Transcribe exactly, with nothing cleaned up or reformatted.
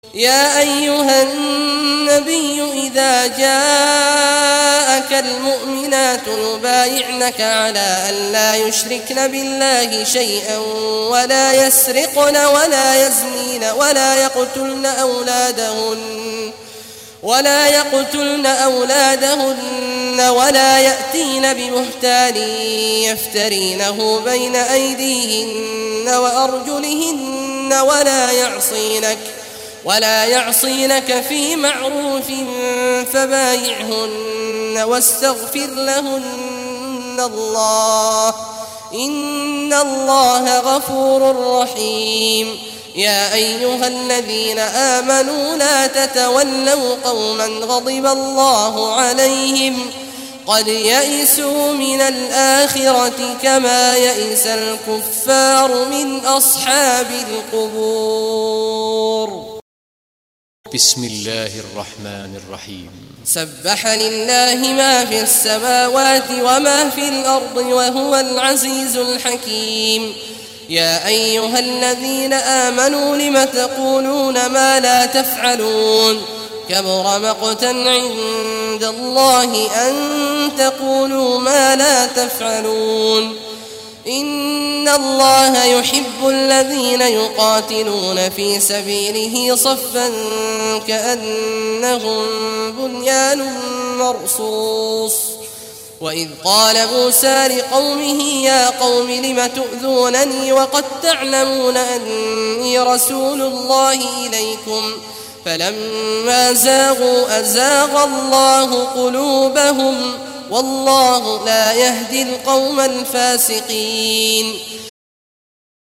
يا أيها النبي إذا جاءك المؤمنات يبايعنك على أن لا يشركن بالله شيئا ولا يسرقن ولا يزنين ولا يقتلن أولادهن ولا يقتلن أولادهن ولا يأتين ببهتان يفترينه بين أيديهن وأرجلهن ولا يعصينك ولا يعصينك في معروف فبايعهن واستغفر لهن الله إن الله غفور رحيم. يا أيها الذين آمنوا لا تتولوا قوما غضب الله عليهم قد يئسوا من الآخرة كما يئس الكفار من أصحاب القبور. بسم الله الرحمن الرحيم. سبح لله ما في السماوات وما في الأرض وهو العزيز الحكيم. يا أيها الذين آمنوا لم تقولون ما لا تفعلون كبر مقتا عند الله أن تقولوا ما لا تفعلون. إن الله يحب الذين يقاتلون في سبيله صفا كأنهم بنيان مرصوص. وإذ قال موسى لقومه يا قوم لم تؤذونني وقد تعلمون أني رسول الله إليكم فلما زاغوا أزاغ الله قلوبهم والله لا يهدي القوم الفاسقين.